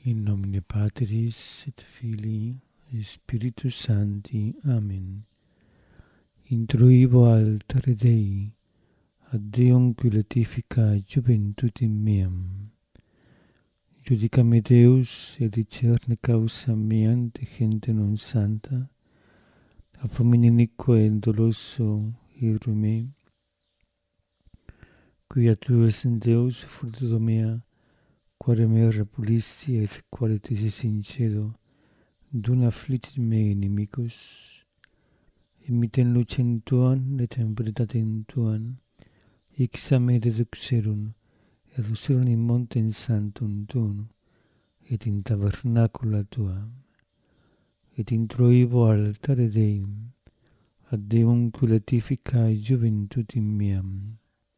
In nomine Patris et Filii et Spiritus Sancti. Amen. Intruivo altare Dei, ad Deum qui letifica juventutem meam. Judicame Deus, et discerne causa meam de gente non santa, a fomine inique et doloso ire me, quia tu es in Deus, fructus mea, quare me repulisti et quale te sincero, dum afflictit me inimicus, imiten lucem tuam et temperitatem tuam, ixa me deduxerum in montem sanctum tuum, et in tabernacula tuam, et introivo altare Deum, ad Deum qui letificae juventutem meam.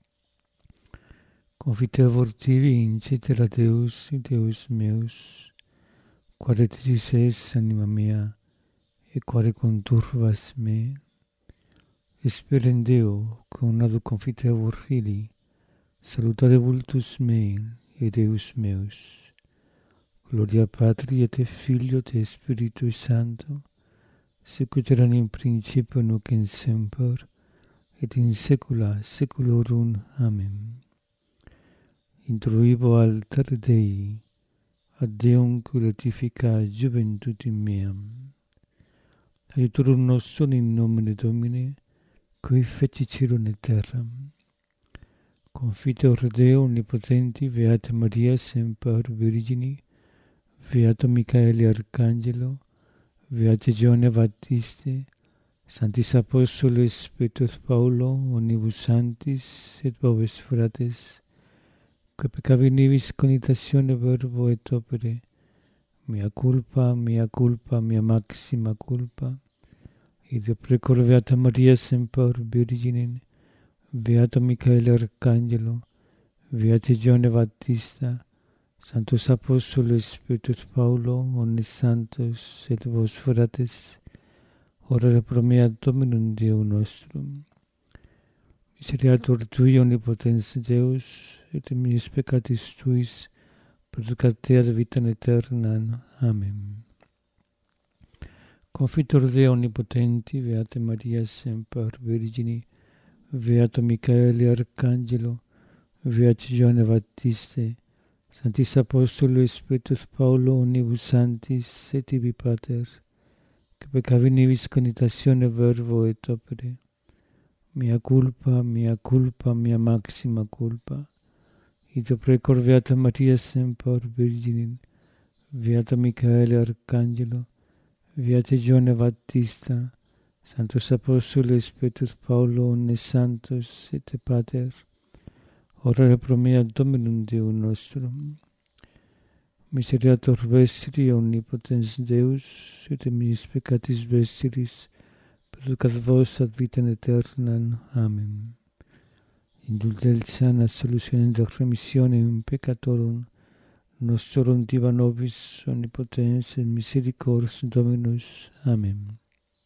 Confitevor tibi in cetera Deus, Deus meus, quare titis es anima mea, et quare conturbas me, esperen Deo, conado confitevor fili, salutare vultus mei, et Deus meus. Gloria Patri et Filio et Spiritui Sancto, sicut erat in principio nunc in semper, et in saecula saeculorum. Amen. Intruivo altare Dei, ad Deum qui letifica juventutem meam. Aiutorum nostrum in nomine Domini, qui feci cielo et terram. Confiteor Deo omnipotenti, Beata Maria semper Virgini, Beato Michaeli Arcangelo, Beate Giovanni Baptiste, Sanctis Apostoles Petrus Paulo, omnibus sanctis et vobis fratres, que peccavi nibis conitatione verbo et opere, mea culpa, mea maxima culpa, id precor Beata Maria semper Virgine, Beato Michaeli Arcangelo, Beate Giovanni Battista, Sanctus Apostoles Petrus Paulo, omnes santos et vos fratres, orare pro mea Dominum Deum nostrum. Miseriatur Tui, omnipotens Deus, et minis peccatis Tuis, producat te ad vitam aeternam. Amen. Confitor Deo omnipotenti, Beate Maria semper Virgini, Beato Michaeli Arcangelo, Beate Giovanni Battiste, Sanctis Apostoles Petrus Paulo, omnibus sanctis et tibi Pater, que peccavi nibis conitatione verbo et opere, mea culpa, mea maxima culpa, id precor Beata Maria semper Virgine, Beato Michaeli Arcangelo, Beate Giovanni Battista, Sanctus Apostoles Petrus Paulo, omnes santos et Pater, orare pro mea Dominum Deum nostrum. Miseriatur vestri, omnipotens Deus, et minis peccatis vestris, producat vos ad vitam aeternam. Amen. Indulgentia, absolutionem et remissionem peccatorum, nostrorum diva nobis, omnipotens et misericors Dominus. Amen.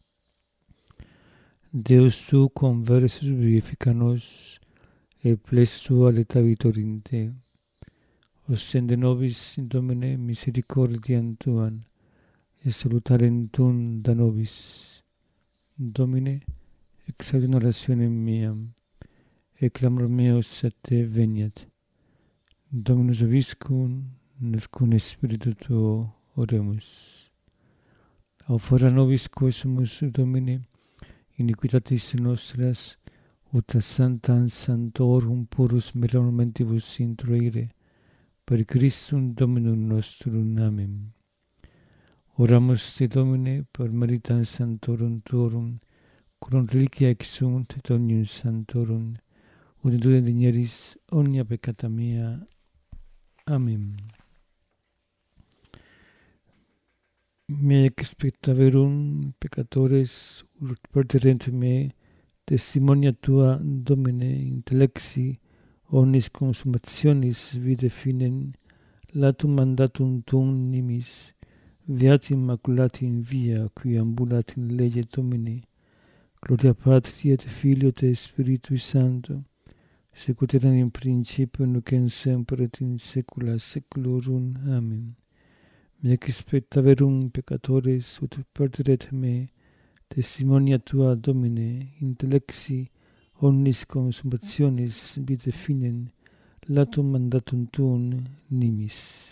Deus tu conversus vivifica nos, et ples tua letavitor in te. Ostende nobis in Domine misericordiam tuam, et salutarem tuum da nobis. Domine, exaudim orationem meam, et clamor meus a te veniat. Dominus vobiscum, et cum Spiritu tuo oremus. Au fora nobis quesumus, Domine, iniquitatis nostras, ut a sanctorum purus miramentibus introire, per Christum Dominum nostrum. Amen. Oramus te Domine, per meritam sanctorum tuorum, cum reliquia exunt et omnium sanctorum, uniture digneris omnia peccata mea. Amen. Me expectaverum peccatores ut perdirent me, testimonia tua, Domine, intellexi, omnis consummationis vitae finem, latum mandatum tuum nimis, Beati Immaculati in via, qui ambulat in lege Domini, gloria Patri et Filio et Spiritui Sancto, sicut erat in principio, nunc in semper et in saecula saeculorum. Amen. Nec specta verum peccatoris ut perderet me, testimonia tua, Domine, intellexi omnis consummationis vitae finem, latum mandatum tuum nimis.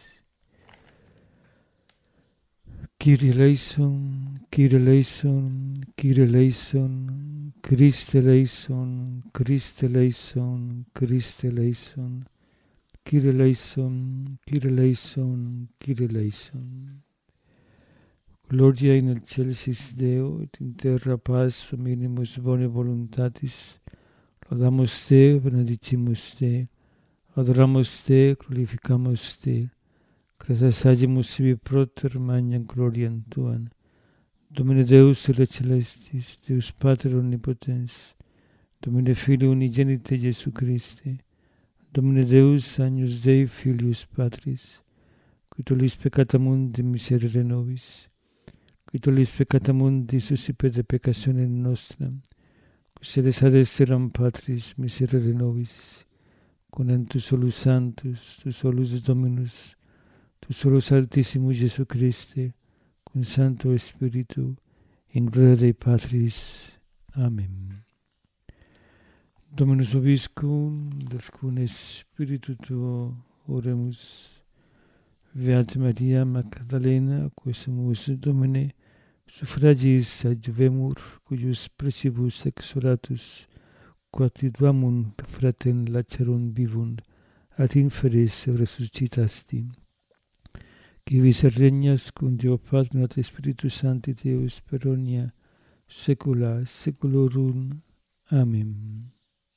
Kyrie eleison, Kyrie eleison, Kyrie eleison, Christe eleison, Christe eleison, Christe eleison, Kyrie eleison, Kyrie eleison, Kyrie eleison. Gloria in excelsis Deo, et in terra paz minimus bone voluntatis. Laudamus Te, benedicimus Te, adoramus Te, glorificamus Te. Gratias agimus sibi proter magnam gloriam Tuam. Domine Deus ille celestis, Deus Pater omnipotens, Domine Filii unigenite Iesu Christe, Domine Deus agnus Dei Filius Patris, qui tollis peccata mundi miserere nobis, qui tollis peccata mundi suscipere peccationem nostram, qui sedes ad esseram Patris miserere nobis, con tu solus Sanctus, tu solus Dominus, tu solus Altissimus Iesu Christe, con Santo Spiritu, in gloria Dei Patris. Amen. Dominus vobiscum, descun Spiritu tuo, oremus. Beata Maria Magdalena, quesumus Domine, suffragis adjuvemur, cuius precibus exoratus, quatituamum fratem lacerum vivunt, ad inferis resuscitasti. Qui vis regnas cum Deo Patrum et Spiritus Sancti Deus per omnia saecula saeculorum. Amén.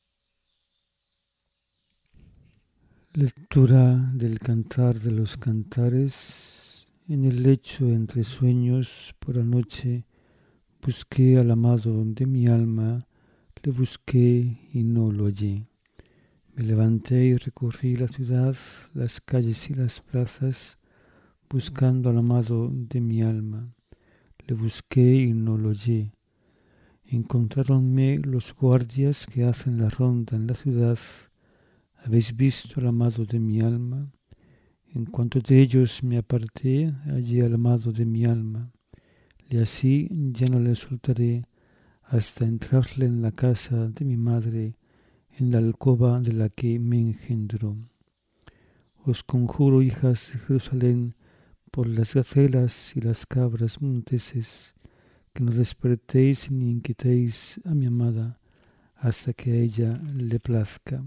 Lectura del Cantar de los Cantares. En el lecho entre sueños por la noche busqué al amado de mi alma, le busqué y no lo hallé. Me levanté y recorrí la ciudad, las calles y las plazas, buscando al amado de mi alma. Le busqué y no lo hallé. Encontráronme los guardias que hacen la ronda en la ciudad. ¿Habéis visto al amado de mi alma? En cuanto de ellos me aparté, hallé al amado de mi alma. Y así ya no le soltaré hasta entrarle en la casa de mi madre, en la alcoba de la que me engendró. Os conjuro, hijas de Jerusalén, por las gacelas y las cabras monteses, que no despertéis ni inquietéis a mi amada, hasta que a ella le plazca.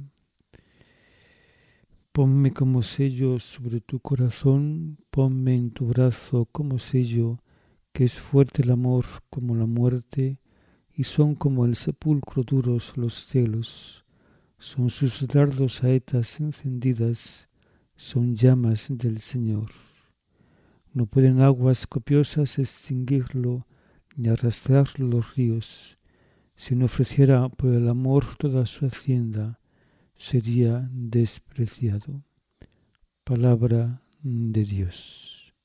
Ponme como sello sobre tu corazón, ponme en tu brazo como sello, que es fuerte el amor como la muerte, y son como el sepulcro duros los cielos. Son sus dardos saetas encendidas, son llamas del Señor. No pueden aguas copiosas extinguirlo, ni arrastrarlo los ríos. Si no ofreciera por el amor toda su hacienda, sería despreciado. Palabra de Dios.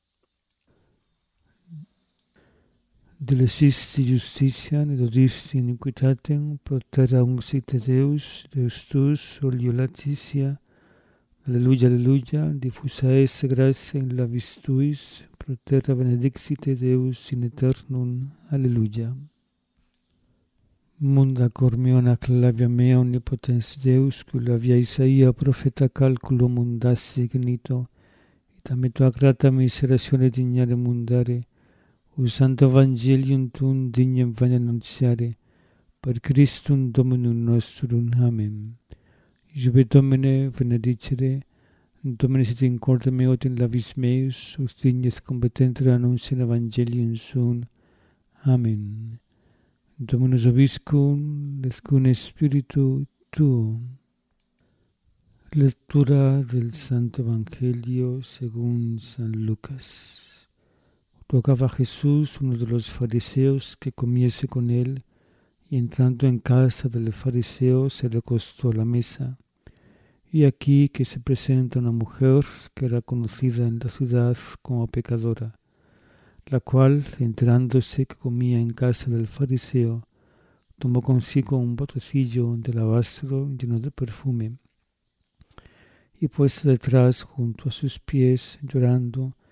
Delesisti justitia, ne dodisti iniquitatem, protera uncite Deus, Deus tuus, olio latitia. Alleluia, alleluia, diffusa esse gratia in labis tuis, protera benedixite Deus in aeternum. Alleluia. Munda cormiona clavia mea omnipotens Deus, cui via Isaia profeta calculo mundassi ignito, et ame tua grata miseratione dignare mundare, usando evangelium tuum dignem vania annunziare, per Christum Dominum nostrum. Amen. Iube Domine benedicere, Domine sit in corde meo in labis meus, us dignes competentere annuntiam evangelium suum. Amen. Dominus vobiscum, descun Spiritu tuo. Lectura del Santo Evangelio según San Lucas. Rogaba Jesús, uno de los fariseos, que comiese con él, y entrando en casa del fariseo se recostó a la mesa. Y aquí que se presenta una mujer que era conocida en la ciudad como pecadora, la cual, enterándose que comía en casa del fariseo, tomó consigo un botecillo de alabastro lleno de perfume, y puesta detrás junto a sus pies, llorando,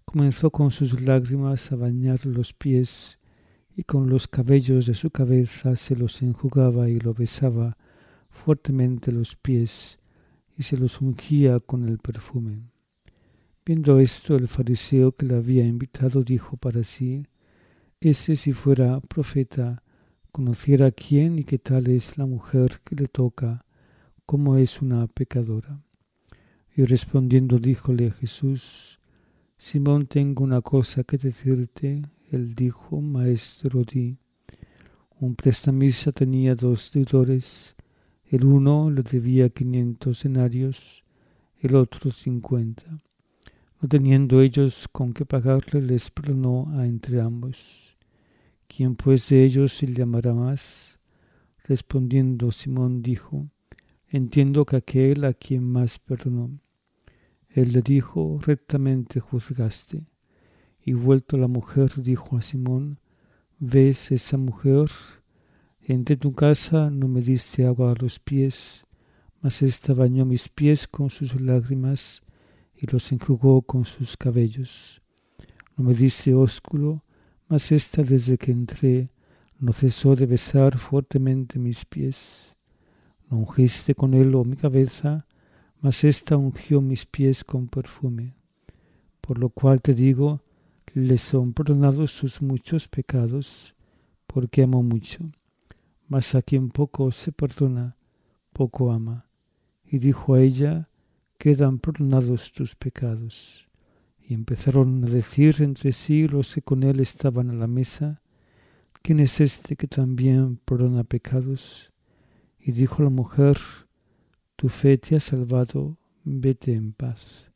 comenzó con sus lágrimas a bañar los pies y con los cabellos de su cabeza se los enjugaba y lo besaba fuertemente los pies y se los ungía con el perfume. Viendo esto, el fariseo que le había invitado dijo para sí: ese, si fuera profeta, conociera quién y qué tal es la mujer que le toca, cómo es una pecadora. Y respondiendo díjole Jesús: Simón, tengo una cosa que decirte. Él dijo: Maestro, di. Un prestamista tenía 2 deudores. El uno le debía 500 denarios, el otro 50. No teniendo ellos con qué pagarle, les perdonó a entre ambos. ¿Quién pues de ellos se llamará más? Respondiendo Simón dijo: Entiendo que aquel a quien más perdonó. Él le dijo: rectamente juzgaste. Y vuelto la mujer dijo a Simón: ¿ves esa mujer? Entré en tu casa, no me diste agua a los pies, mas ésta bañó mis pies con sus lágrimas y los enjugó con sus cabellos. No me diste ósculo, mas ésta desde que entré no cesó de besar fuertemente mis pies. No ungiste con él mi cabeza, mas ésta ungió mis pies con perfume. Por lo cual te digo, le son perdonados sus muchos pecados, porque amó mucho. Mas a quien poco se perdona, poco ama. Y dijo a ella: quedan perdonados tus pecados. Y empezaron a decir entre sí los que con él estaban a la mesa: ¿quién es este que también perdona pecados? Y dijo la mujer: tu fe te ha salvado, vete en paz.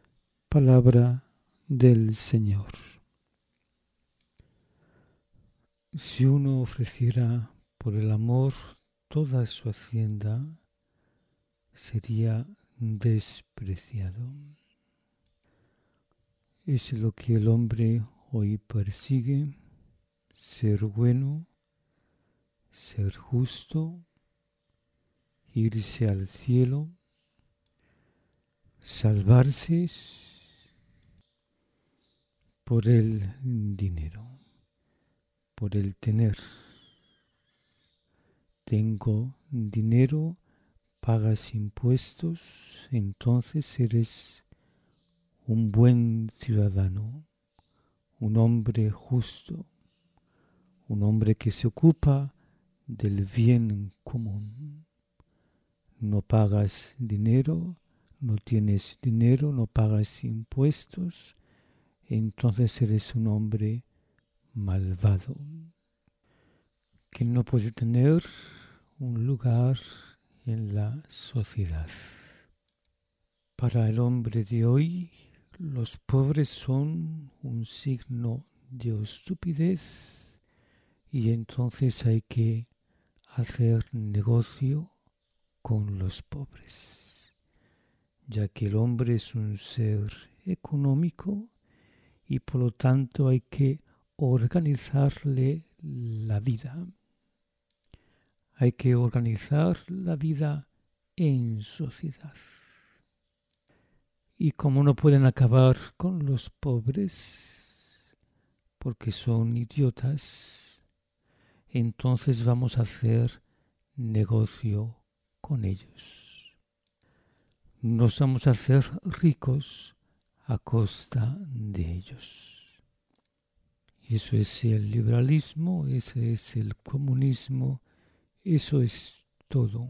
Palabra del Señor. Si uno ofreciera por el amor toda su hacienda, sería despreciado. Es lo que el hombre hoy persigue: ser bueno, ser justo, irse al cielo, salvarse por el dinero, por el tener. Tengo dinero, pagas impuestos, entonces eres un buen ciudadano, un hombre justo, un hombre que se ocupa del bien común. No pagas dinero, no tienes dinero, no pagas impuestos, entonces eres un hombre malvado, que no puede tener un lugar en la sociedad. Para el hombre de hoy, los pobres son un signo de estupidez y entonces hay que hacer negocio con los pobres, ya que el hombre es un ser económico y por lo tanto hay que organizarle la vida. Hay que organizar la vida en sociedad. Y como no pueden acabar con los pobres, porque son idiotas, entonces vamos a hacer negocio con ellos. Nos vamos a hacer ricos a costa de ellos. Y eso es el liberalismo, ese es el comunismo, eso es todo.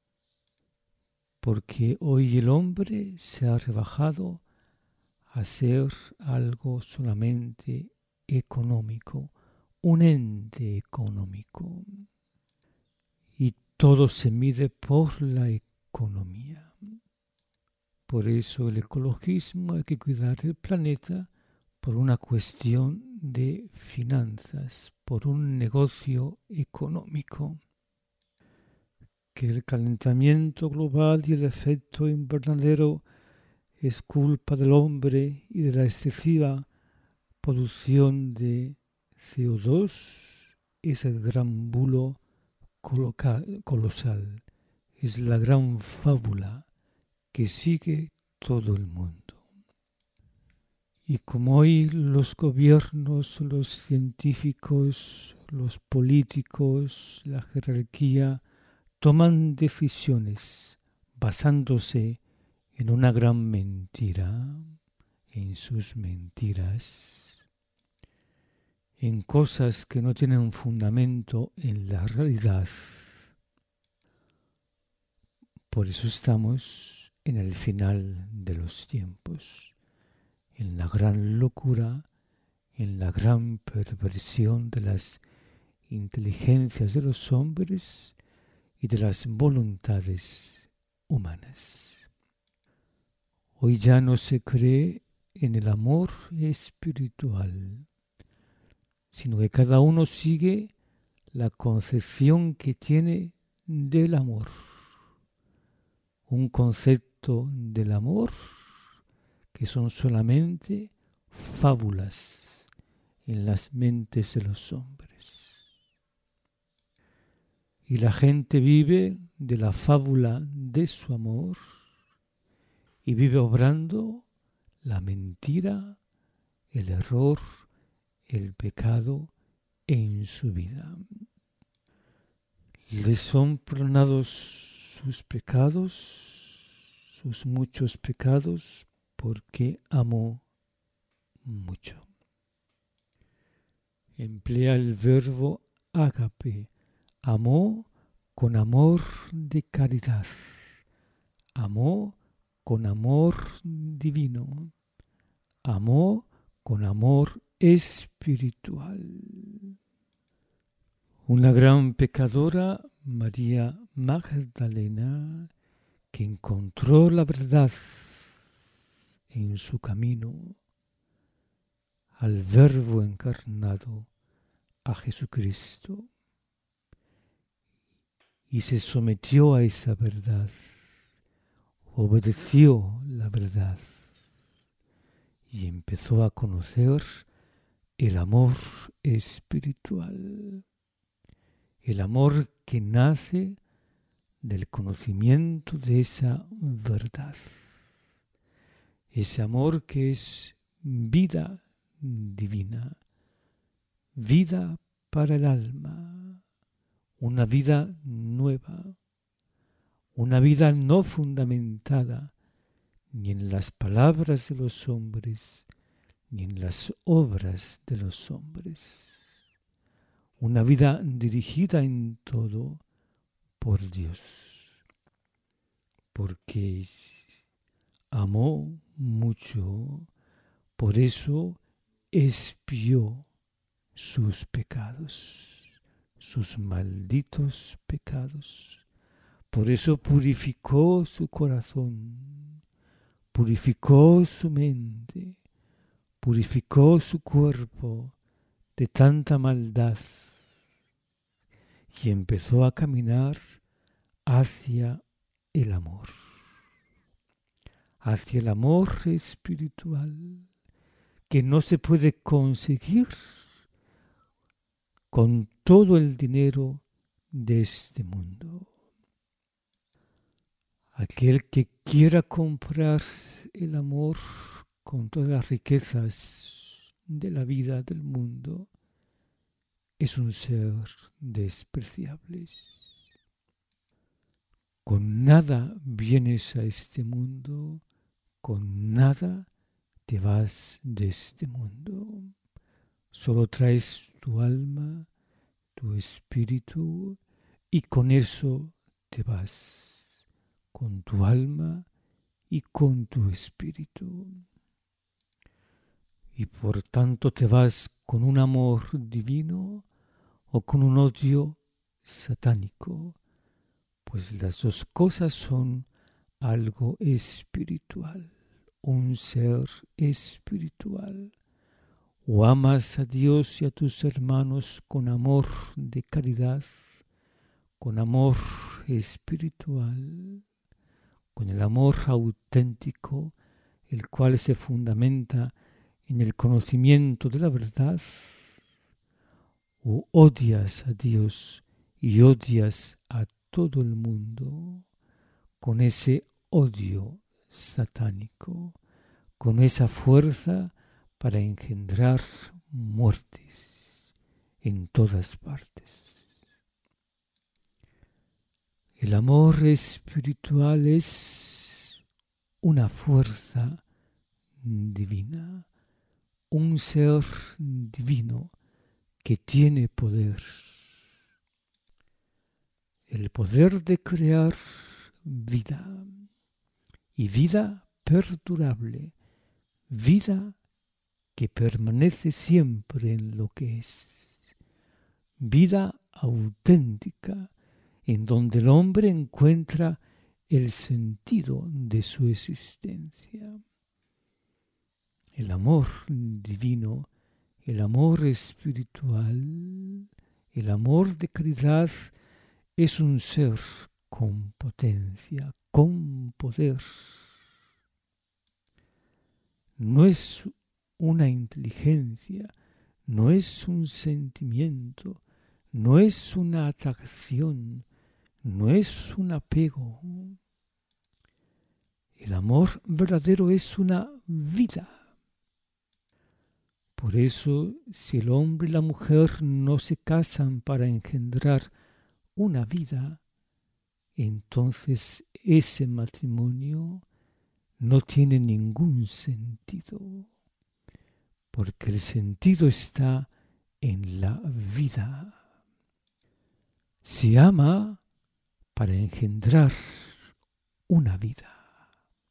Porque hoy el hombre se ha rebajado a ser algo solamente económico, un ente económico. Y todo se mide por la economía. Por eso el ecologismo, hay que cuidar el planeta por una cuestión de finanzas, por un negocio económico. Que el calentamiento global y el efecto invernadero es culpa del hombre y de la excesiva producción de CO2, es el gran bulo colosal, es la gran fábula que sigue todo el mundo. Y como hoy los gobiernos, los científicos, los políticos, la jerarquía toman decisiones basándose en una gran mentira, en sus mentiras, en cosas que no tienen fundamento en la realidad. Por eso estamos en el final de los tiempos, en la gran locura, en la gran perversión de las inteligencias de los hombres y de las voluntades humanas. Hoy ya no se cree en el amor espiritual, sino que cada uno sigue la concepción que tiene del amor. Un concepto del amor que son solamente fábulas en las mentes de los hombres. Y la gente vive de la fábula de su amor y vive obrando la mentira, el error, el pecado en su vida. Le son perdonados sus pecados, sus muchos pecados, porque amó mucho. Emplea el verbo ágape, amó con amor de caridad, amó con amor divino, amó con amor espiritual. Una gran pecadora, María Magdalena, que encontró la verdad en su camino al Verbo encarnado, a Jesucristo, y se sometió a esa verdad, obedeció la verdad y empezó a conocer el amor espiritual, el amor que nace del conocimiento de esa verdad, ese amor que es vida divina, vida para el alma, una vida nueva, una vida no fundamentada ni en las palabras de los hombres, ni en las obras de los hombres. Una vida dirigida en todo por Dios, porque amó mucho, por eso expió sus pecados, sus malditos pecados. Por eso purificó su corazón, purificó su mente, purificó su cuerpo de tanta maldad y empezó a caminar hacia el amor espiritual que no se puede conseguir con todo el dinero de este mundo. Aquel que quiera comprar el amor con todas las riquezas de la vida del mundo es un ser despreciable. Con nada vienes a este mundo, con nada te vas de este mundo. Solo traes tu alma, tu espíritu, y con eso te vas, con tu alma y con tu espíritu. Y por tanto te vas con un amor divino o con un odio satánico, pues las dos cosas son algo espiritual, un ser espiritual. O amas a Dios y a tus hermanos con amor de caridad, con amor espiritual, con el amor auténtico, el cual se fundamenta en el conocimiento de la verdad, o odias a Dios y odias a todo el mundo con ese odio satánico, con esa fuerza para engendrar muertes en todas partes. El amor espiritual es una fuerza divina, un ser divino que tiene poder. El poder de crear vida, y vida perdurable, vida que permanece siempre en lo que es, vida auténtica, en donde el hombre encuentra el sentido de su existencia. El amor divino, el amor espiritual, el amor de caridad es un ser con potencia, con poder. No es una inteligencia, no es un sentimiento, no es una atracción, no es un apego. El amor verdadero es una vida. Por eso, si el hombre y la mujer no se casan para engendrar una vida, entonces ese matrimonio no tiene ningún sentido, porque el sentido está en la vida. Se ama para engendrar una vida.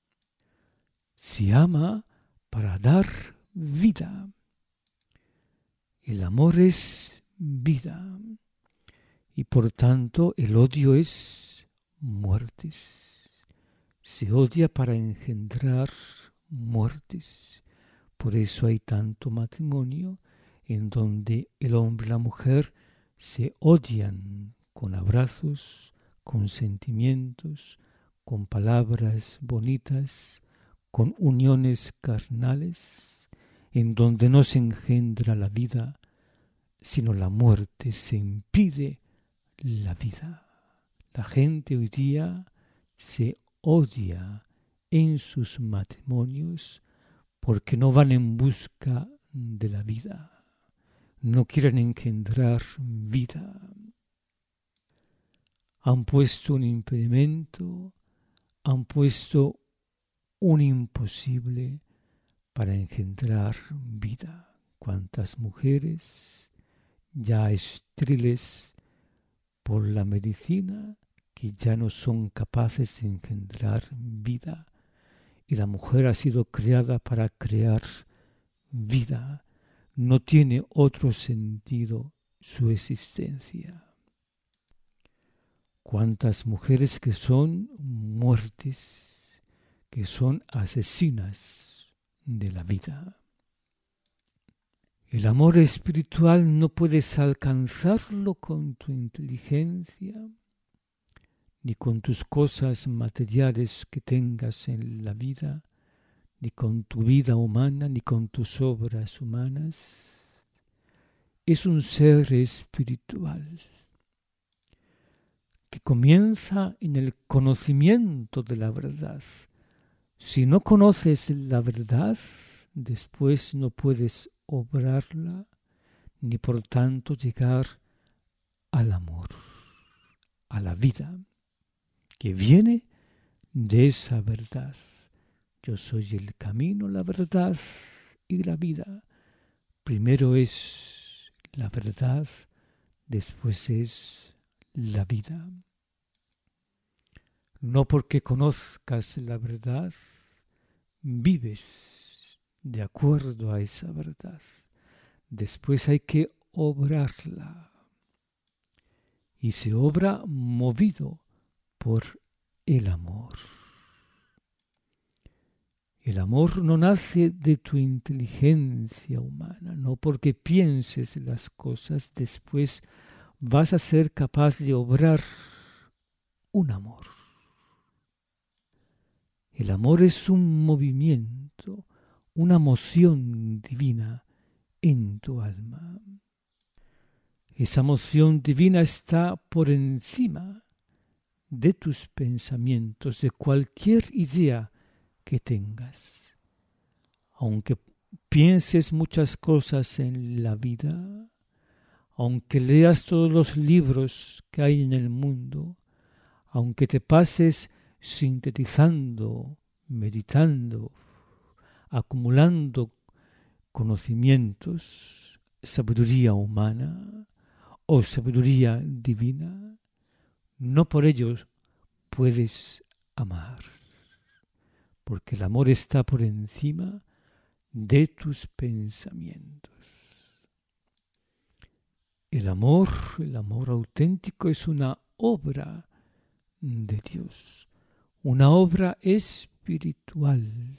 Se ama para dar vida. El amor es vida y por tanto el odio es muertes. Se odia para engendrar muertes. Por eso hay tanto matrimonio en donde el hombre y la mujer se odian con abrazos, con sentimientos, con palabras bonitas, con uniones carnales, en donde no se engendra la vida, sino la muerte, se impide la vida. La gente hoy día se odia en sus matrimonios porque no van en busca de la vida, no quieren engendrar vida. Han puesto un impedimento, han puesto un imposible para engendrar vida. ¿Cuántas mujeres ya estériles por la medicina que ya no son capaces de engendrar vida? Y la mujer ha sido creada para crear vida. No tiene otro sentido su existencia. ¿Cuántas mujeres que son muertes, que son asesinas de la vida? El amor espiritual no puedes alcanzarlo con tu inteligencia, ni con tus cosas materiales que tengas en la vida, ni con tu vida humana, ni con tus obras humanas. Es un ser espiritual que comienza en el conocimiento de la verdad. Si no conoces la verdad, después no puedes obrarla, ni por tanto llegar al amor, a la vida, que viene de esa verdad. Yo soy el camino, la verdad y la vida. Primero es la verdad, después es la vida. No porque conozcas la verdad, vives de acuerdo a esa verdad. Después hay que obrarla. Y se obra movido por el amor. El amor no nace de tu inteligencia humana, no porque pienses las cosas, después vas a ser capaz de obrar un amor. El amor es un movimiento, una moción divina en tu alma. Esa moción divina está por encima de tus pensamientos, de cualquier idea que tengas. Aunque pienses muchas cosas en la vida, aunque leas todos los libros que hay en el mundo, aunque te pases sintetizando, meditando, acumulando conocimientos, sabiduría humana o sabiduría divina, no por ello puedes amar, porque el amor está por encima de tus pensamientos. El amor auténtico es una obra de Dios, una obra espiritual.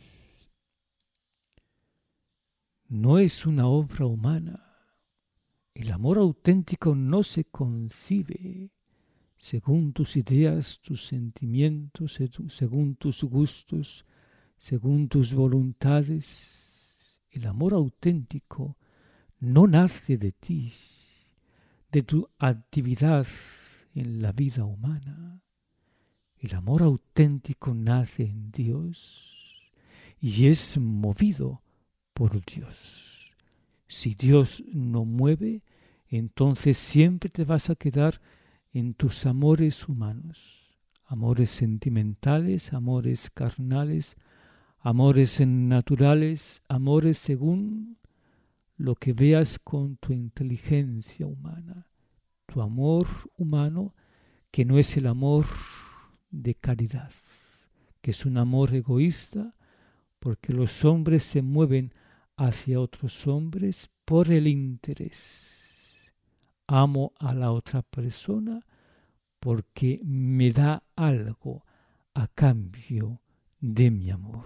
No es una obra humana. El amor auténtico no se concibe según tus ideas, tus sentimientos, según tus gustos, según tus voluntades. El amor auténtico no nace de ti, de tu actividad en la vida humana. El amor auténtico nace en Dios y es movido por Dios. Si Dios no mueve, entonces siempre te vas a quedar en tus amores humanos, amores sentimentales, amores carnales, amores naturales, amores según lo que veas con tu inteligencia humana, tu amor humano que no es el amor de caridad, que es un amor egoísta, porque los hombres se mueven hacia otros hombres por el interés. Amo a la otra persona porque me da algo a cambio de mi amor.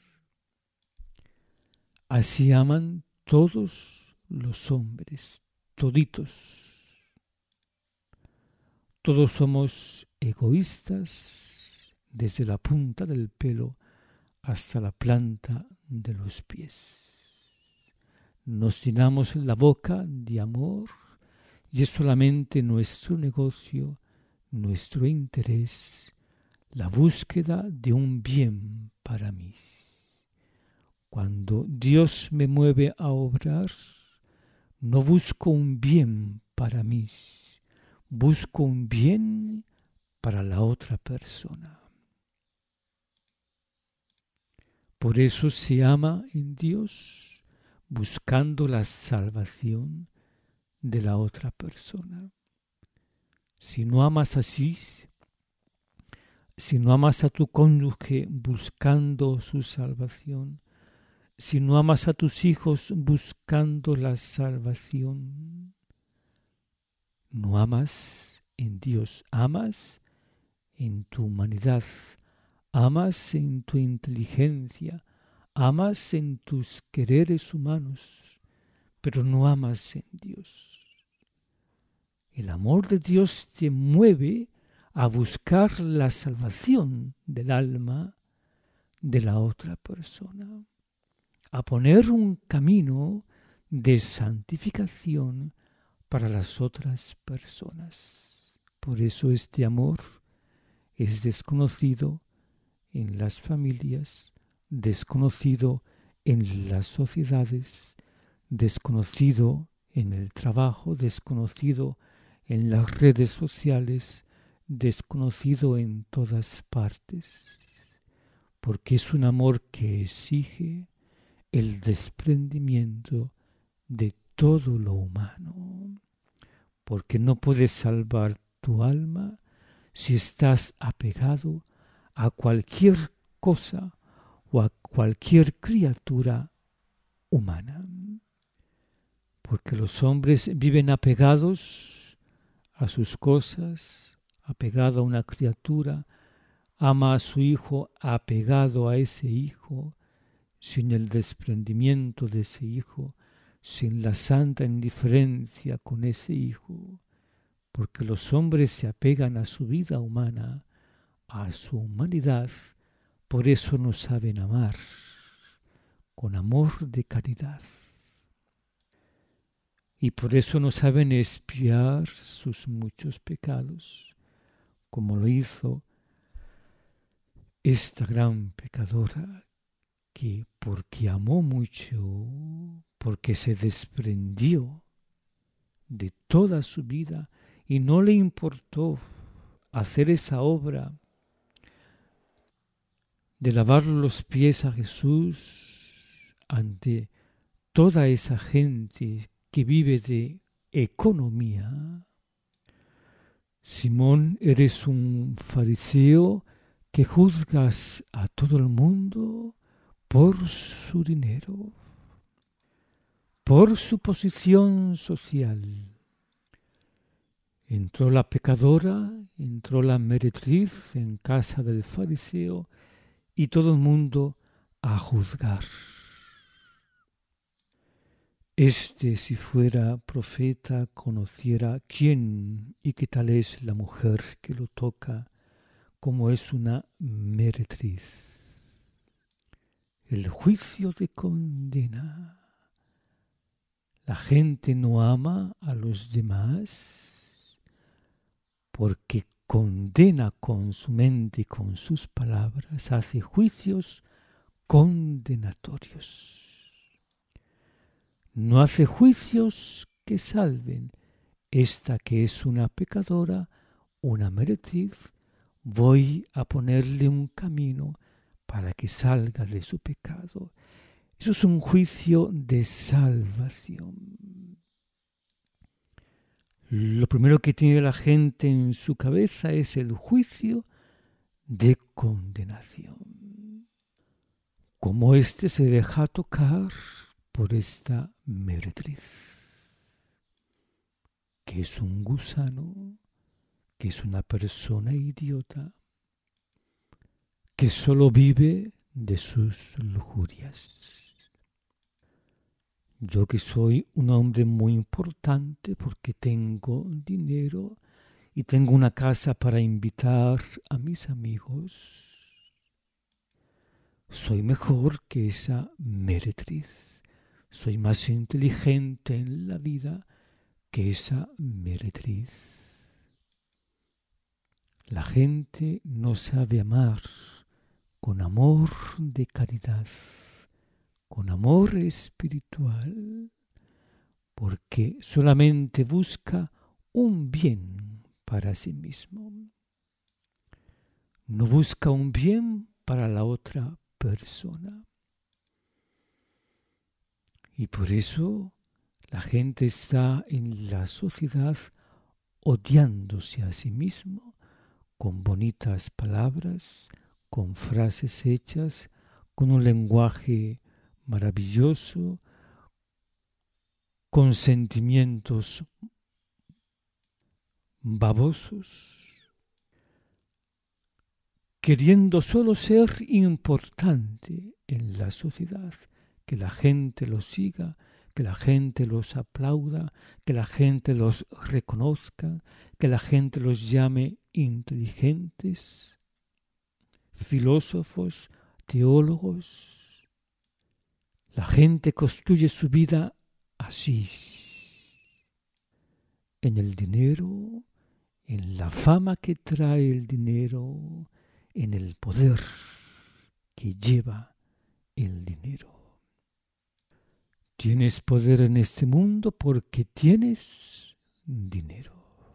Así aman todos los hombres, toditos. Todos somos egoístas desde la punta del pelo hasta la planta de los pies. Nos llenamos la boca de amor y es solamente nuestro negocio, nuestro interés, la búsqueda de un bien para mí. Cuando Dios me mueve a obrar, no busco un bien para mí, busco un bien para la otra persona. Por eso se ama en Dios, buscando la salvación de la otra persona. Si no amas así, si no amas a tu cónyuge buscando su salvación, si no amas a tus hijos buscando la salvación, no amas en Dios, amas en tu humanidad, amas en tu inteligencia, amas en tus quereres humanos, pero no amas en Dios. El amor de Dios te mueve a buscar la salvación del alma de la otra persona, a poner un camino de santificación para las otras personas. Por eso este amor es desconocido en las familias, desconocido en las sociedades, desconocido en el trabajo, desconocido en las redes sociales, desconocido en todas partes, porque es un amor que exige el desprendimiento de todo lo humano, porque no puedes salvar tu alma si estás apegado a cualquier cosa o a cualquier criatura humana. Porque los hombres viven apegados a sus cosas, apegado a una criatura, ama a su hijo apegado a ese hijo, sin el desprendimiento de ese hijo, sin la santa indiferencia con ese hijo, porque los hombres se apegan a su vida humana, a su humanidad, por eso no saben amar con amor de caridad. Y por eso no saben expiar sus muchos pecados, como lo hizo esta gran pecadora qué? Porque amó mucho, porque se desprendió de toda su vida y no le importó hacer esa obra de lavar los pies a Jesús ante toda esa gente que vive de economía. Simón, eres un fariseo que juzgas a todo el mundo por su dinero, por su posición social. Entró la pecadora, entró la meretriz en casa del fariseo y todo el mundo a juzgar. Si fuera profeta, conociera quién y qué tal es la mujer que lo toca, como es una meretriz. El juicio te condena. La gente no ama a los demás porque condena con su mente y con sus palabras, hace juicios condenatorios. No hace juicios que salven. Esta que es una pecadora, una meretriz, voy a ponerle un camino para que salga de su pecado. Eso es un juicio de salvación. Lo primero que tiene la gente en su cabeza es el juicio de condenación. Como se deja tocar por esta meretriz, que es un gusano, que es una persona idiota, que solo vive de sus lujurias. Yo que soy un hombre muy importante porque tengo dinero y tengo una casa para invitar a mis amigos, soy mejor que esa meretriz. Soy más inteligente en la vida que esa meretriz. La gente no sabe amar con amor de caridad, con amor espiritual, porque solamente busca un bien para sí mismo. No busca un bien para la otra persona. Y por eso la gente está en la sociedad odiándose a sí mismo con bonitas palabras, con frases hechas, con un lenguaje maravilloso, con sentimientos babosos, queriendo solo ser importante en la sociedad, que la gente los siga, que la gente los aplauda, que la gente los reconozca, que la gente los llame inteligentes, filósofos, teólogos. La gente construye su vida así, en el dinero, en la fama que trae el dinero, en el poder que lleva el dinero. Tienes poder en este mundo porque tienes dinero.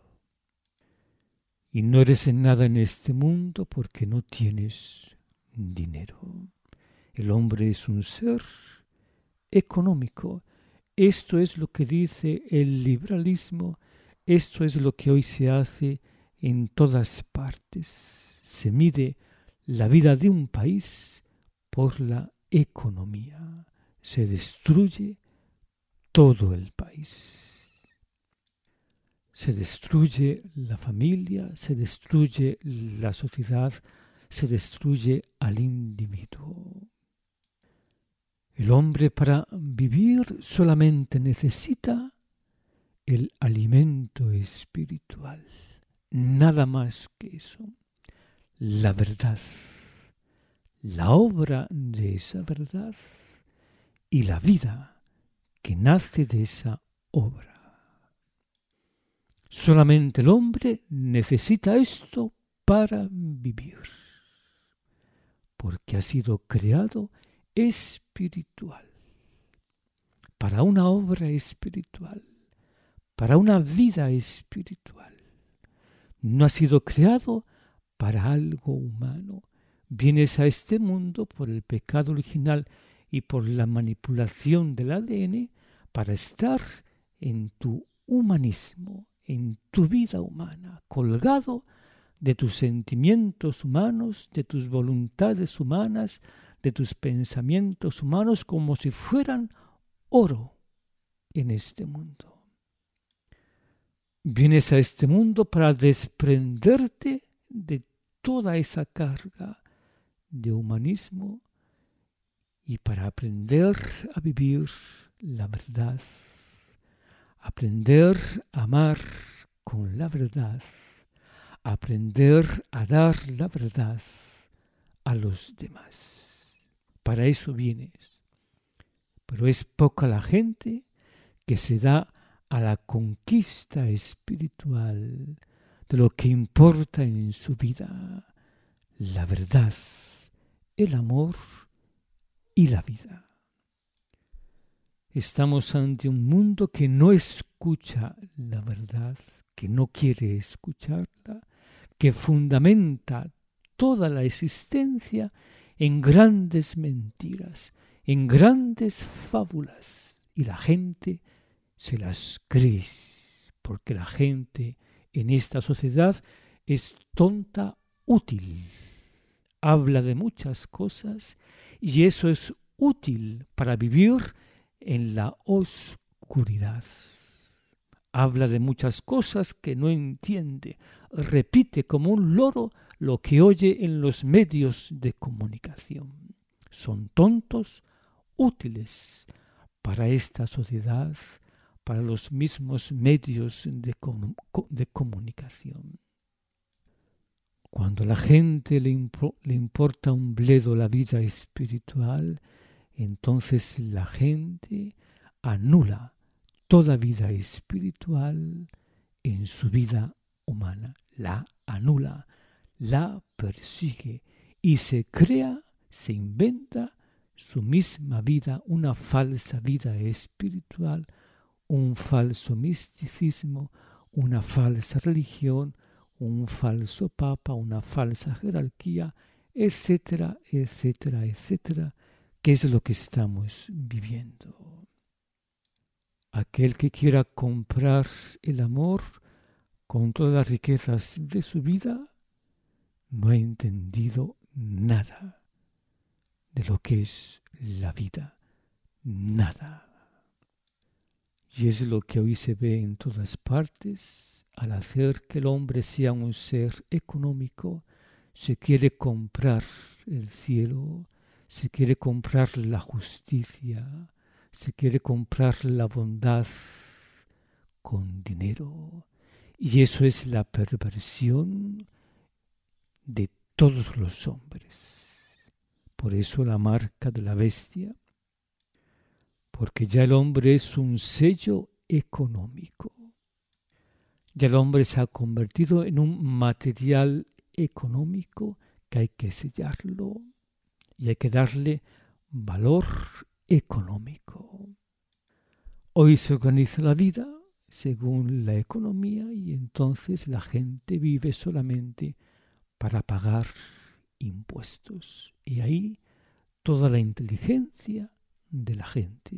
Y no eres en nada en este mundo porque no tienes dinero. El hombre es un ser económico. Esto es lo que dice el liberalismo. Esto es lo que hoy se hace en todas partes. Se mide la vida de un país por la economía. Se destruye todo el país. Se destruye la familia, se destruye la sociedad, se destruye al individuo. El hombre para vivir solamente necesita el alimento espiritual, nada más que eso. La verdad, la obra de esa verdad y la vida que nace de esa obra. Solamente el hombre necesita esto para vivir, porque ha sido creado espiritual, para una obra espiritual, para una vida espiritual. No has sido creado para algo humano. Vienes a este mundo por el pecado original y por la manipulación del ADN para estar en tu humanismo, en tu vida humana, colgado de tus sentimientos humanos, de tus voluntades humanas, de tus pensamientos humanos, como si fueran oro en este mundo. Vienes a este mundo para desprenderte de toda esa carga de humanismo y para aprender a vivir la verdad, aprender a amar con la verdad, aprender a dar la verdad a los demás. Para eso vienes. Pero es poca la gente que se da a la conquista espiritual de lo que importa en su vida, la verdad, el amor y la vida. Estamos ante un mundo que no escucha la verdad, que no quiere escucharla, que fundamenta toda la existencia en grandes mentiras, en grandes fábulas, y la gente se las cree, porque la gente en esta sociedad es tonta útil. Habla de muchas cosas y eso es útil para vivir en la oscuridad. Habla de muchas cosas que no entiende, repite como un loro lo que oye en los medios de comunicación. Son tontos útiles para esta sociedad, para los mismos medios de comunicación. Cuando a la gente le importa un bledo la vida espiritual, entonces la gente anula toda vida espiritual en su vida humana. La anula, la persigue y se crea, se inventa su misma vida, una falsa vida espiritual, un falso misticismo, una falsa religión, un falso papa, una falsa jerarquía, etcétera, etcétera, etcétera, que es lo que estamos viviendo. Aquel que quiera comprar el amor con todas las riquezas de su vida no ha entendido nada de lo que es la vida, nada. Y es lo que hoy se ve en todas partes. Al hacer que el hombre sea un ser económico, se quiere comprar el cielo, se quiere comprar la justicia, se quiere comprar la bondad con dinero. Y eso es la perversión de todos los hombres. Por eso la marca de la bestia, porque ya el hombre es un sello económico. Ya el hombre se ha convertido en un material económico que hay que sellarlo y hay que darle valor económico. Hoy se organiza la vida según la economía y entonces la gente vive solamente para pagar impuestos. Y ahí toda la inteligencia de la gente.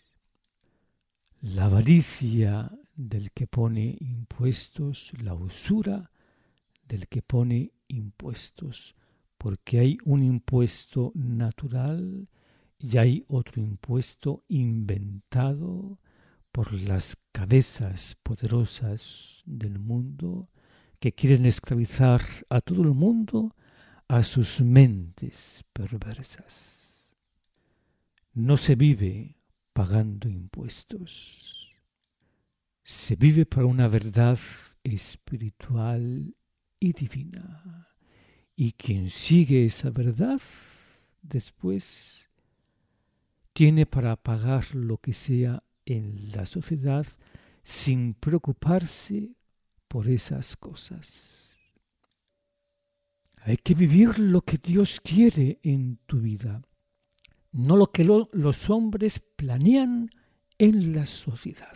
La avaricia del que pone impuestos, la usura del que pone impuestos, porque hay un impuesto natural y hay otro impuesto inventado por las cabezas poderosas del mundo que quieren esclavizar a todo el mundo a sus mentes perversas. No se vive pagando impuestos. Se vive para una verdad espiritual y divina. Y quien sigue esa verdad, después tiene para pagar lo que sea en la sociedad sin preocuparse por esas cosas. Hay que vivir lo que Dios quiere en tu vida. no lo que los hombres planean en la sociedad.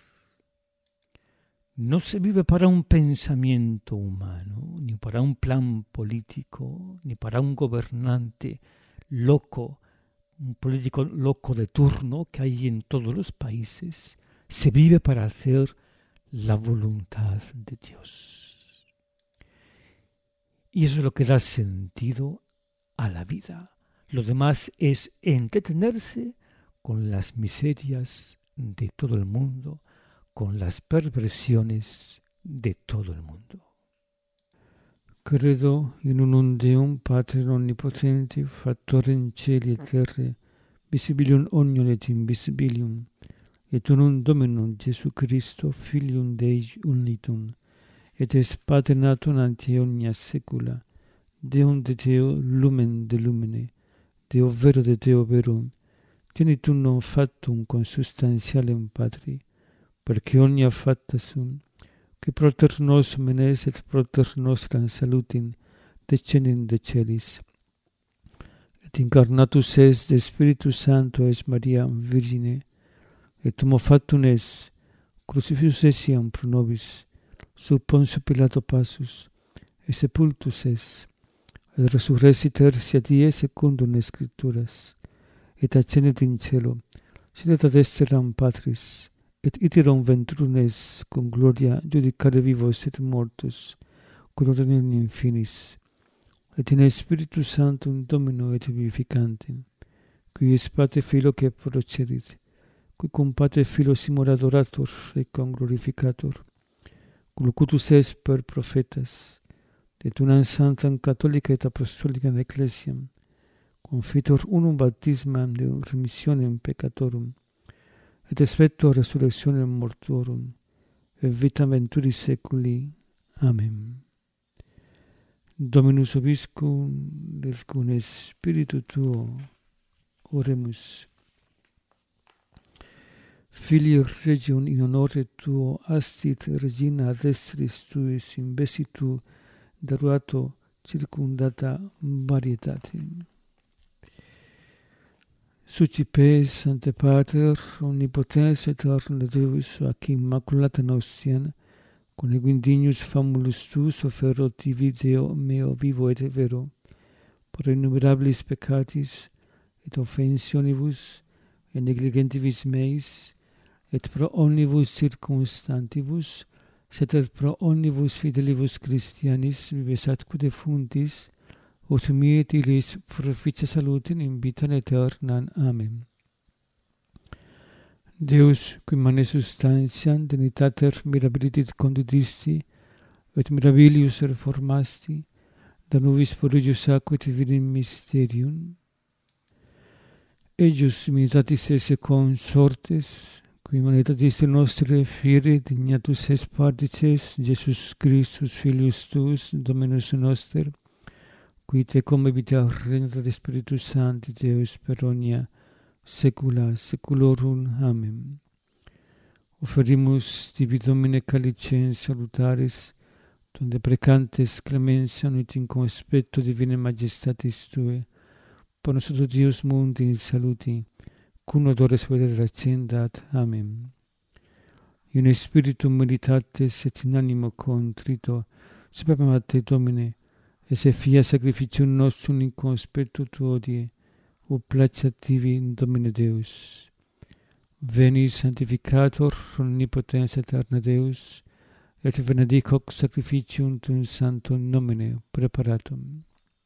No se vive para un pensamiento humano, ni para un plan político, ni para un gobernante loco, un político loco de turno que hay en todos los países. Se vive para hacer la voluntad de Dios. Y eso es lo que da sentido a la vida. Lo demás es entretenerse con las miserias de todo el mundo, con las perversiones de todo el mundo. Credo in unum Deum, Patrem omnipotente, Factorem caeli et terrae, visibilium omnium et invisibilium, et unum Dominum Iesu Christo, Filium Dei unitum, et es Pater natum ante omnia saecula, Deum de Deo, lumen de lumine, Deo vero de Deo verum, tenitum non factum consubstantialem Patri, perché omnia facta sunt, que proter nos menes et proter nostram salutim descendit de celis. Et incarnatus es de Spiritus Sancto es Maria Virgine, et homo factum es, crucifixus essiam pro nobis, sub Pontio Pilato passus, et sepultus es, et resurrexit tertia die secundum Scripturas, et ascendit in cielo, sedet ad dexteram Patris, et iterum ventrum es cum gloria judicare vivos et mortus, cum in infinis, et in Spiritus Sanctum Domino et vivificantem, qui es Pater Filio que procedit, qui cum Pater Filio simul adorator et cum glorificator, cum locutus es per prophetas, et unam sanctam catholica et apostolicam ecclesiam, confitor unum baptismam de remissionem peccatorum, et expecto resurrectionem mortuorum, et vitam venturi saeculi. Amen. Dominus vobiscum, et cum spiritu tuo, oremus. Filii Regium in honore tuo astit regina ad estris tuis investitu daruato circundata varietatem. Sucipes ante Pater omnipotens et eternus Deus ac immaculata nostiam, con dignus famulus tuus ofero tibi Deo meo vivo et vero, pro innumerabilis peccatis et offensionibus et negligentibus meis, et pro omnibus circumstantibus, sed et pro omnibus fidelibus Christianis vives atque defuntis, ut miet illis proficia salutem in vitam aeternam. Amen. Deus, qui mane substantiam dignitater mirabilis condudisti, et mirabilius reformasti, da nobis prodigius aquit virum mysterium, eius imitatis esse consortes, qui manitatis nostre fere dignatus es partices, Jesus Christus, Filius tuus, Dominus noster, qui te convivita regnat ad Spiritus Sancti Deus per omnia saecula saeculorum. Amen. Oferimus tibi Domine calicem salutaris, donde precantes clementia et in conspecto divinae majestatis Tue, por nosotros Dios mundi in saluti, cum odores vedere accendat. Amen. In spiritu meditates et in animo contrito, suprema te Domine, et se fia sacrificium nostrum in conspectu Tuo die, ut placeat tibi in Domine Deus. Veni sanctificator omnipotens aeterna Deus, et benedic hoc sacrificium Tuum sanctum nomine preparatum.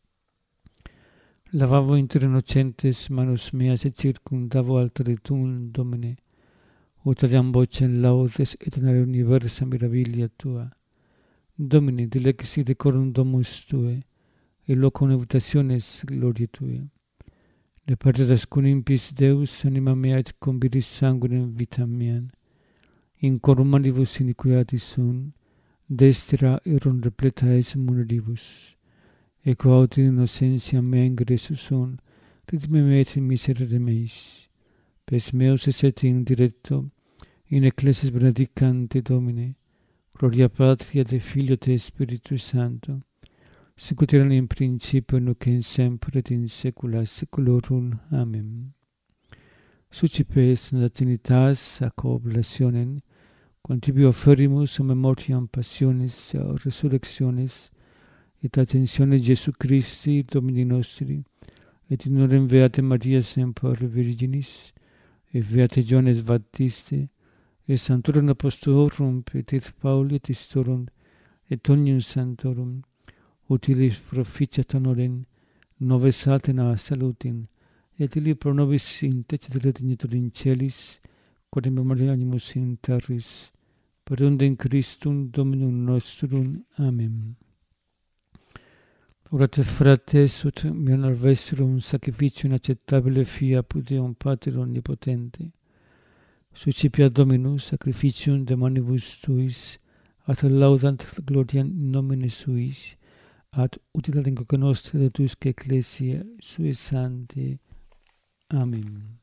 Lavavo inter innocentes manus meas et circumdavo altare Tuum, Domine, ut adiam vocem laudes et nare universa mirabilia Tua. Domine, dilexi decorum domus Tue, et locum habitationes gloriae Tue. Repartetas cum impis Deus, anima mea et conviris sanguinem vitam meam. In corum manibus iniquiatis sunt, destra erum repleta es mulieribus. Eco aut in innocentia mea ingressus sunt, ritme me et in miserere meis. Pes meus eset in directo, in ecclesias benedicante Domine, gloria Patria de Filio de Spiritus Sancto, sicut erat in principio, nunc et semper et in saecula saeculorum. Amen. Sucipes in Trinitas ac oblationem, quam tibi offerimus memoriam passionis resurrectionis et ascensionis Jesu Christi Domini nostri, et in orem Beate Maria semper Virginis, et Beate Johannes Baptiste, et Sanctorum Apostolorum Petrit Pauli et Istorum, et omnium Sanctorum, utilis proficiat honorem, nobis atena salutin, et illi pro nobis intercedere dignitur in celis, quod in memoria animus in terris, per undem Christum Dominum nostrum. Amen. Orate frates, ut mionar vestrum sacrificium acceptabile fiapud Deum Pater omnipotente. Sucipia Dominus sacrificium de manibus tuis, ad laudant gloriam in nomine suis, ad utilitatem coque nostre de tuisque ecclesia sui sancti. Amen.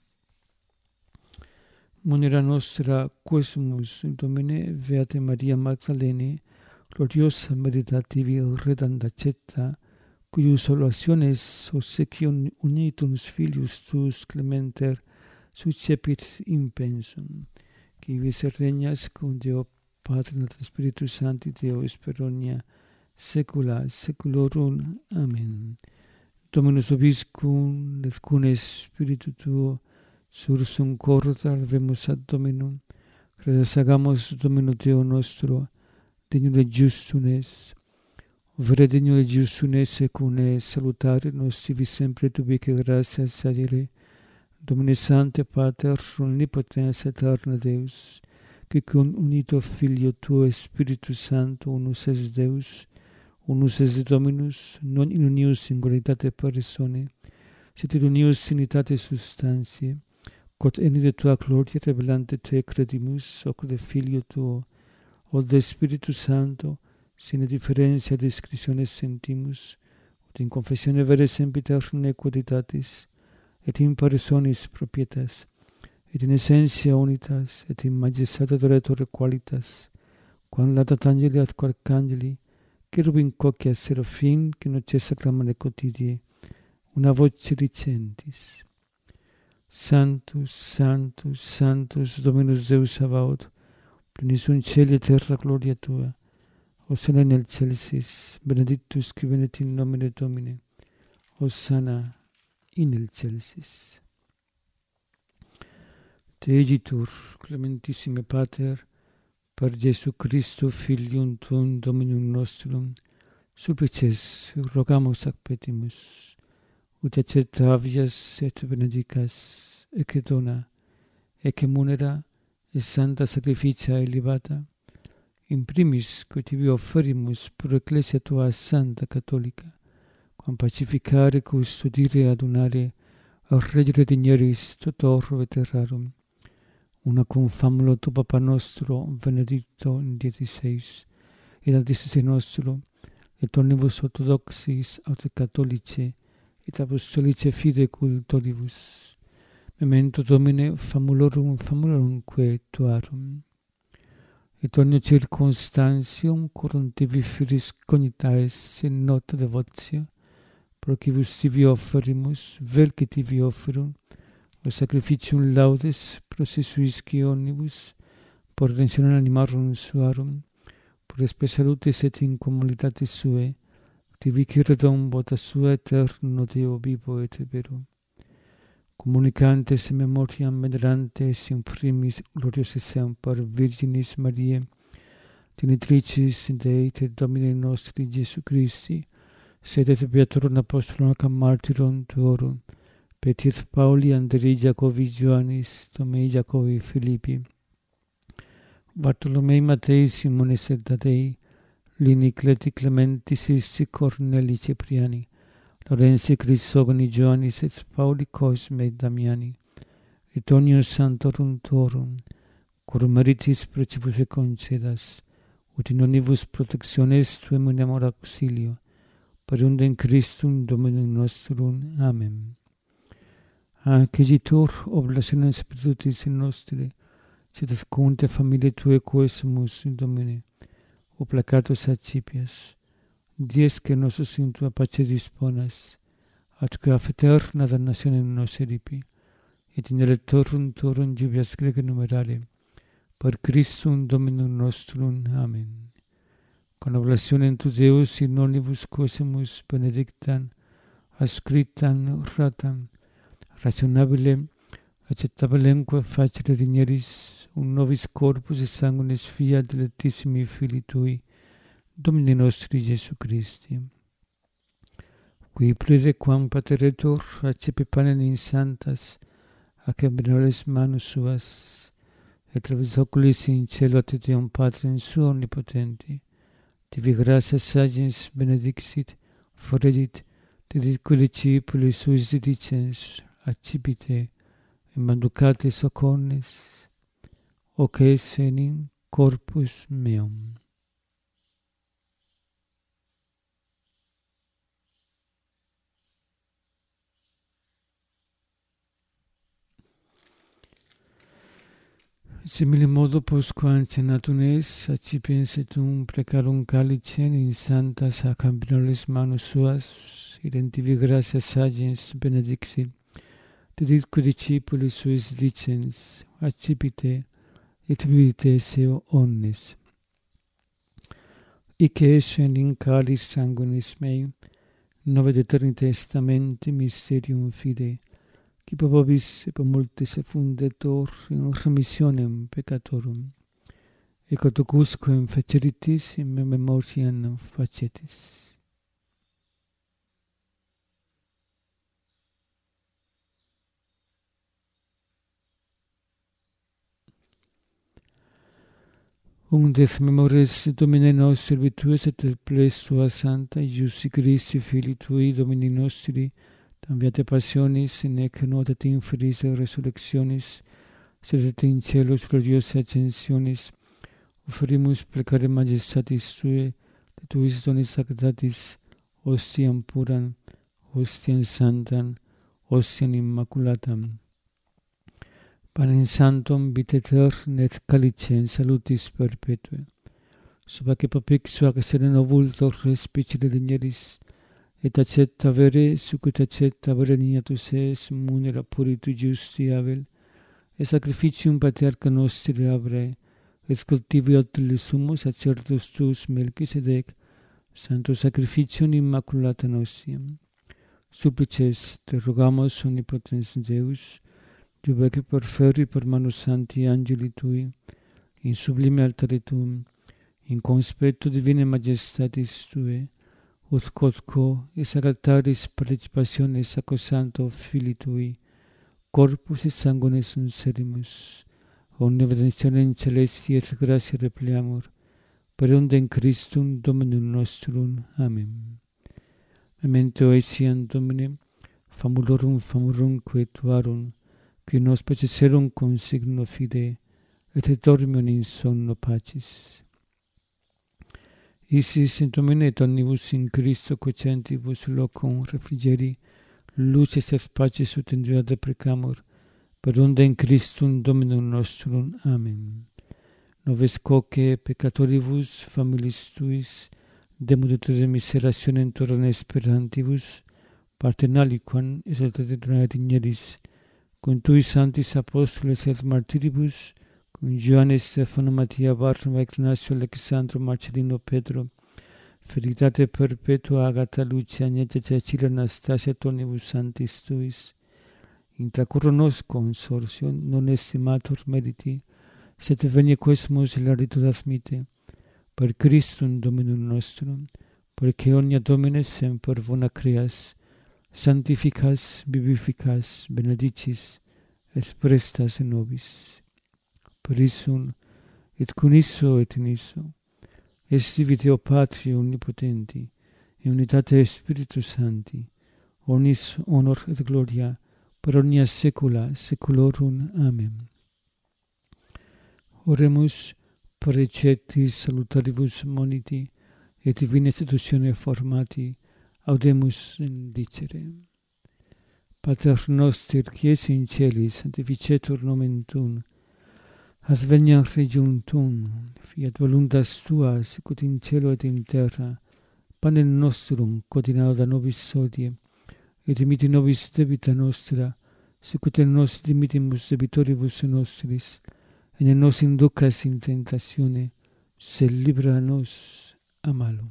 Munera nostra quesumus Domine Beate Maria Magdalene, gloriosa meditativi redandacetta, cuius orationes obsequium unitus filius tuus Clementer sucepit impensum, qui vis regnas cum Deo Patri et Spiritus Sancti Deo per omnia saecula saeculorum. Amen. Dominus vobiscum, et cum Spiritu tuo, sursum corda remus ad Dominum, credas hagamos Domino Deo nostro, dignum et justum es, vere dignum et justum es, et cum salutare nos sivi sempre tubique gratias agere, Domine Sancte Pater, omnipotens aeterna Deus, qui cum unito Filio tuo Spiritus Sancto, unus es Deus, unus es Dominus, non in unius singularitate persone, sed in unius unitate substantiae, quod eni de tua gloria revelante te credimus, hoc de Filio tuo, o de Spiritus Sancto, sine differentia discretionis sentimus, ut in confessione vere sempiterne quoditatis, et in personis propietas, et in essentia unitas, et in majestate adoratore qualitas, quam ladat angeli ad arcangeli, cherubim quoque seraphim, que noces acclamare quotidie, una voce dicentis: Sanctus, Sanctus, Sanctus, Dominus Deus Sabaoth, plenis sunt caeli et terra gloria tua. Hosanna in excelsis, benedictus qui venit in nomine Domini. Hosanna in excelsis. Te egitur, clementissime Pater, per Jesu Christo, Filium tuum Dominum nostrum, supplices rogamus ac petimus, ut acceptavias et benedicas, ecce dona, ecce munera, et santa sacrificia elevata, in primis quod tibi offerimus pro ecclesia tua santa catholica, quam pacificare, custodire, adunare, regere digneris totor veterarum, una cum famulo tu Papa nostro, benedicto in dietis eis, et ad distance nostro, et omnibus orthodoxis, aut catholice, et apostolice fide cultoribus. Memento Domine famulorumque tuarum. Et omnia circumstantium corum tibi filis cognitaes in nota devotio, pro quibus tibi offerimus, vel que tibi offerum, o sacrificium laudes processuisci omnibus, por redemptionem animarum suarum, por spe salutis et in commoditatis suae, tibi redom vota sua eterno Deo vivo et vero. Communicantes in memoriam venerantes in primis gloriosi semper Virginis Mariae, genitricis Dei et Domini nostri Jesu Christi, sed et beatorum apostolum ac martyrum tuorum, Petrit Pauli, Andrei, Jacobi, Ioannis, Tomei, Jacobi, Philippi, Bartolomei, Matei, Simonis et Tadei, Lini, Cleti, Clementi, Sisti, Corneli, Cipriani, Lorenzi, Crisogoni, Ioannis et Pauli, Cosme et Damiani, et omnium sanctorum tuorum, corum meritis precibus et concedas, ut in omnibus protectiones tuum in amor auxilio, per undem Christum Dominum nostrum. Amen. Acquisitur oblationem spiritutis in nostri, sed ad conte familiae tuae quesumus in Domine, o placatus accipias. dies que nosus in tua pace disponas, atque eterna damnatione nos eripi, et in electorum turum jubias grege numerare, per Christum Dominum nostrum. Amen. Con oblationem tu Deus in nonibus quosimus benedictam, ascriptam ratam, rationabilem, acceptabilemque facere digneris, un nobis corpus et sanguinis fiat dilectissimi Filii Tui, Domini nostri Jesu Christi, qui prede quam pateretur accepi panem in sanctas, ac benevolis manus suas, et levis oculis in cielo ad Deum Patrem suo omnipotenti, tibi gratia sagens benedixit, foredit, diditque discipuli suis didicens, accipite, et manducate socornes, hoc es enim corpus meum. Simile modo postquam cenatum es, accipiens et precarum calicem in sanctas ac ambinoris manus suas, identivi gratia sagens benedixit, diditque discipuli suis dicens, accipite, et vivite seo omnes. Ice escen in calis sanguinis mei, nove de eterni testamenti mysterium fidei, qui per vobis et per multis effundetur in remissionem peccatorum, et quodusquam faceritis in me memoriam facetis. Undes memores Domine nostri virtues et ples tua santa, Iusi Christi Filii Tui, Domini nostri, tambiate passionis, nec notat inferis resurrectionis, sed et in celos gloriosa ascensionis, offerimus precare majestatis Tue, de Tuis donis sanctatis, ostiam puram, ostiam santam, ostiam immaculatam, panem sanctum vitae aeternam et calicem salutis perpetue, subaque papixu ac sereno vultor respicere digneris, et accetta vere, succut accetta vere dignatus es, munera puritu justi Abel, et sacrificium patriarca nostri Abrae, et scultivi altri sumus sacerdotus tuus Melchisedec, santo sacrificium immaculata nostiam. Supplices, te rogamus omnipotens Deus, jubece perferi per manus santi angeli Tui, in sublime altare Tuum, in conspectu divine majestatis Tue, ut quodquo es ad altaris participationes sacrosancto Filii Tui, corpus et sanguinis unserimus, omne benedictionem celesti et gratia repleamur, per undem Christum Dominum nostrum. Amen. Memento etiam Domine, famulorumque Tuarum, qui nos paciserum consigno fide, et dormium in sonno pacis. Isis in Domine et omnibus in Christo quocentibus locum refrigeri, luces et pacis ut in Deo deprecamur, per undem Christum Dominum nostrum. Amen. Noves quoque peccatoribus familis Tuis, demut et miserationem Tuarum esperantibus, partem aliquam exaltate digneris, cum Tui sanctis apostoles et martiribus, cum Ioanne, Stefano, Mattia, Barnaba, Ignacio, Alexandro, Marcelino, Pedro, Felitate perpetua, Agata, Lucia, Agneta, Cecilia, Anastasia, tonibus sanctis Tuis, intra curo nos consortio non estimator meriti, sed venie quesumus hilaritud admite, per Christum Dominum nostrum, perque omnia Domine semper bona creas, sanctificas, vivificas, benedicis, et prestas in nobis. Per issum, et cum isso et in isso, esti Deo Patri omnipotenti, in unitate Spiritus Sancti, omnis honor et gloria, per omnia saecula saeculorum. Amen. Oremus preceptis salutaribus moniti, et divina institutione formati, audemus indicere. Pater noster, qui es in celis, sanctificetur nomen Tuum, adveniat regium Tuum, fiat voluntas Tua, sicut in cielo et in terra. Pane nostrum quotidiano da nobis hodie, et dimitti nobis debita nostra, sicut nos dimittimus debitoribus nostris, et ne nos inducas in tentatione, sed libera nos a malo.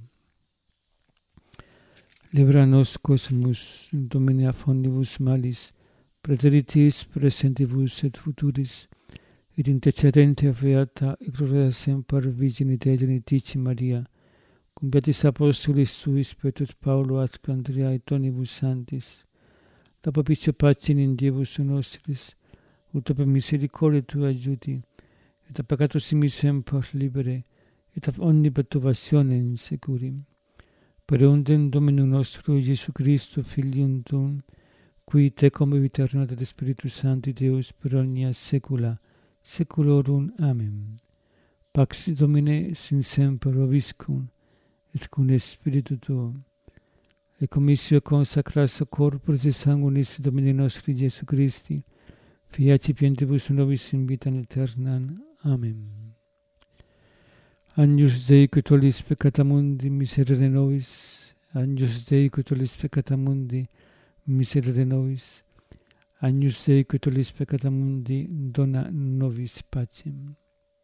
Libera nos cosmus, Domine a fondibus malis, praeteritis presentibus et futuris, et intercedente beata et gloria semper Virgine Dei Genitici Maria, cum beatis apostolis suis Petrus Paulo ad Andrea et tonibus santis, da propicio pacem in Dievus nostris, ut per misericordia tua aiuti, et a peccatus simis semper libere, et ab omni perturbationem securi. Per undem Dominum nostro Iesu Christo, Filium Tuum, qui tecum eterna et Spiritus Sancti Deus per omnia saecula, saeculorum. Amen. Pax Domine sin semper vobiscum, et cum Spiritu Tuo, et commissio consacratio corporis et sanguinis Domini nostri Iesu Christi, fiat pientibus nobis in vitam aeternam. Amen. Agnus Dei, qui tollis peccata mundi, miserere nobis. Agnus Dei, qui tollis peccata mundi, miserere nobis. Agnus Dei, qui tollis peccata mundi, dona nobis pacem.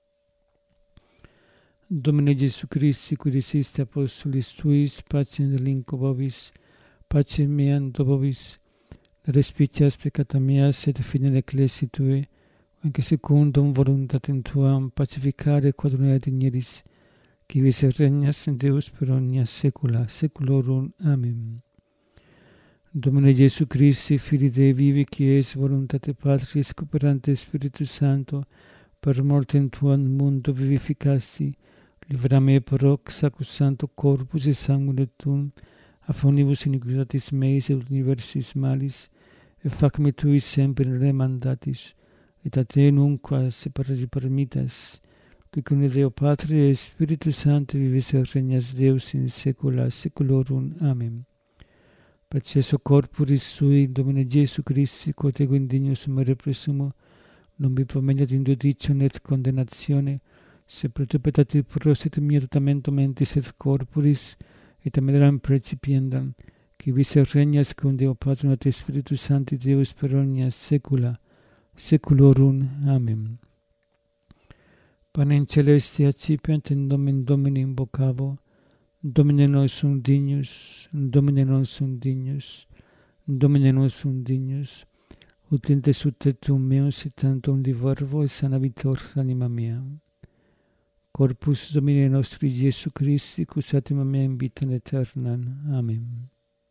Domine Iesu Christi, qui resiste apostolis tuis, pacem relinquo vobis, pacem meam do vobis, respicias peccata meas et fidei ecclesiae Tue, anche secundum voluntatem Tuam pacificare quadrumea digneris, qui vis regnas in Deus per omnia saecula saeculorum. Amen. Domine Iesu Christi, Filii Dei vivi, qui es voluntate Patris cooperante Spiritus Sancto, per mortem Tuam mundo vivificasti, libera me per hoc sacrosancto corpus et sanguine Tuum, a fonibus iniquitatis meis et universis malis, et fac me Tui semper remandatis, et a Te nunquam separare permittas, qui cum Deo Patri et Spiritus Sancti vivis et regnas Deus in saecula saeculorum. Amen. Per cesso corporis Sui, Domine Iesu Christi, quod ego indignus mere presumo, non vi pomeniat in judicium et condemnatione, sed pro Tu petati prosit mia tutamento mentis et corporis, et ameneram precipiendam, qui vis et regnas cum Deo Patrum et Spiritus Sancti Deus per omnia saecula saeculorum. Amen. Panem celesti accipient in nomen Domini invocavo, Domine non sum dignus, Domine non sum dignus, Domine non sum dignus, ut in te sutetum meum sit tantum di verbo et sanabitur anima mea. Corpus Domini nostri Iesu Christi, cus anima mea in vitam aeternam. Amen.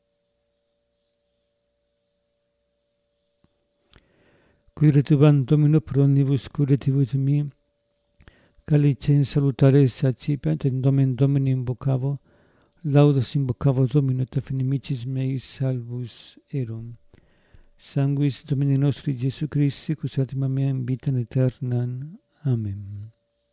Qui retubant Domino pro omnibus curetibus mi, calicem salutares accipient in nomen Domini invocavo, laudas invocavo Domino et inimicis meis salvus erum. Sanguis Domini nostri Iesu Christi, cus anima mea in vitam aeternam. Amen.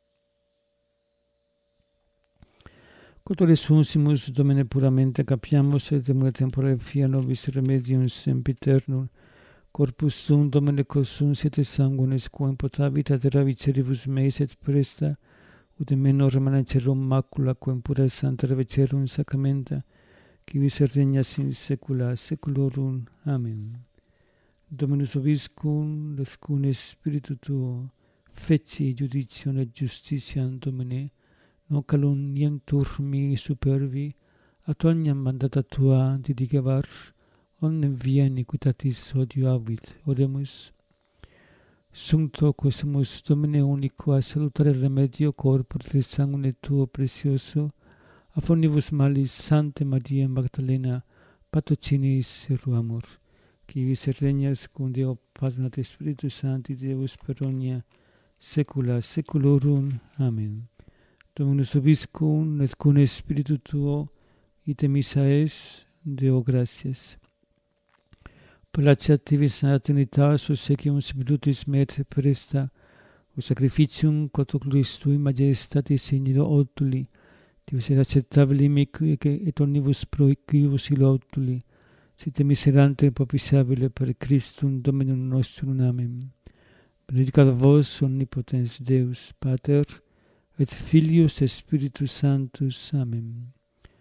Quod sunsimus Domine puramente capiamus et emula tempore fia nobis remedium sempiternum, corpus Tuum Domine quos siete sanguinis quam potavit adera viceribus meis et presta, ut in meno remanecerum macula quam pura santa revecerum sacramenta, qui vis et regnas in saecula saeculorum. Amen. Dominus vobiscum, et cum Spiritu Tuo, feci judicium et justitiam Domine, non calumnientur mi superbi, ad omniam mandata Tua didicebbar, omnem via iniquitatis odiavit. Oremus. Suncto quesumus Domine unico a salutare remedio corporis et sanguine Tuo precioso, a fonibus malis Sancta Maria Magdalena, patrocinis eruamur, qui vis et regnas cum Deo Patrum et Spiritus Sancti Deus per omnia saecula saeculorum. Amen. Dominus vobiscum et cum Spiritu Tuo, ite missa es, Deo gratias. Placeat tibi Sancta Trinitas, obsequium Spiritus me et presta, o sacrificium quod oculis Tui majestatis ignido otuli, Divis et acceptabili mici et omnibus proicibus ilo otuli, sit miserante propisabile per Christum Dominum nostrum. Amen. Benedicat vos omnipotens Deus, Pater, et Filius et Spiritus Sanctus. Amen.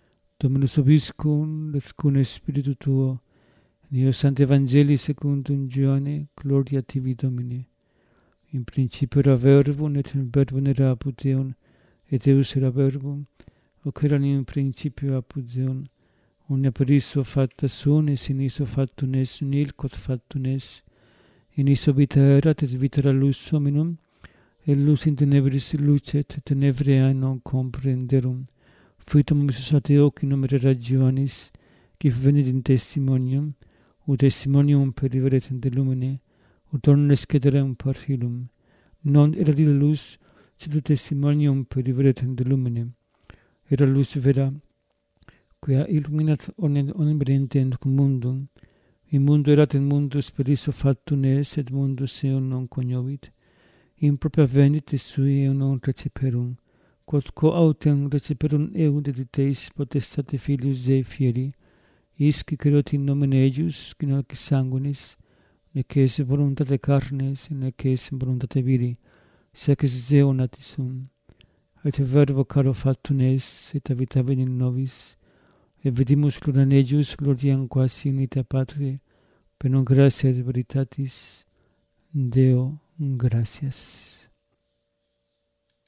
Dominus Obiscum, Lescune Spiritu Tuo, Neo Sancte Evangelii secundum Ioanne, gloria tibi Domine. In principio era Verbum, et in Verbum era apud Deum, et Deus era Verbum, hoc erat in principio apud Deum, omnia per issue facta sunt, et in issue factum est, nil quod factum est. In issue vita erat, et vita era lux hominum, et lux in tenebris lucet, et tenebrae non comprenderum. Fuitum missus ad hoc in nomine Ioannis, qui venit in testimonium, ut testimonium periveret in de lumine, ut omnes cederem per hilum. Non era lila lux, sed ut testimonium periveret in de lumine. Era lux vera, quia illuminat omnem venientem mundum. In mundo erat in mundus per issue factum est, et mundus eum non cognovit. In propria venit, et sui eum non receperum. Quod autem receperum eum dediteis potestate Filius Dei fieri, is qui creot in nomine eius, qui nunc sanguinis, nec es voluntate carnes, nec es voluntate viri, sec es Deo natis sum. Et verbo caro factum est, et habitavit in nobis, et vidimus gloriam eius, gloriam quasi unita Patrie, per non gratia et veritatis, Deo gratias.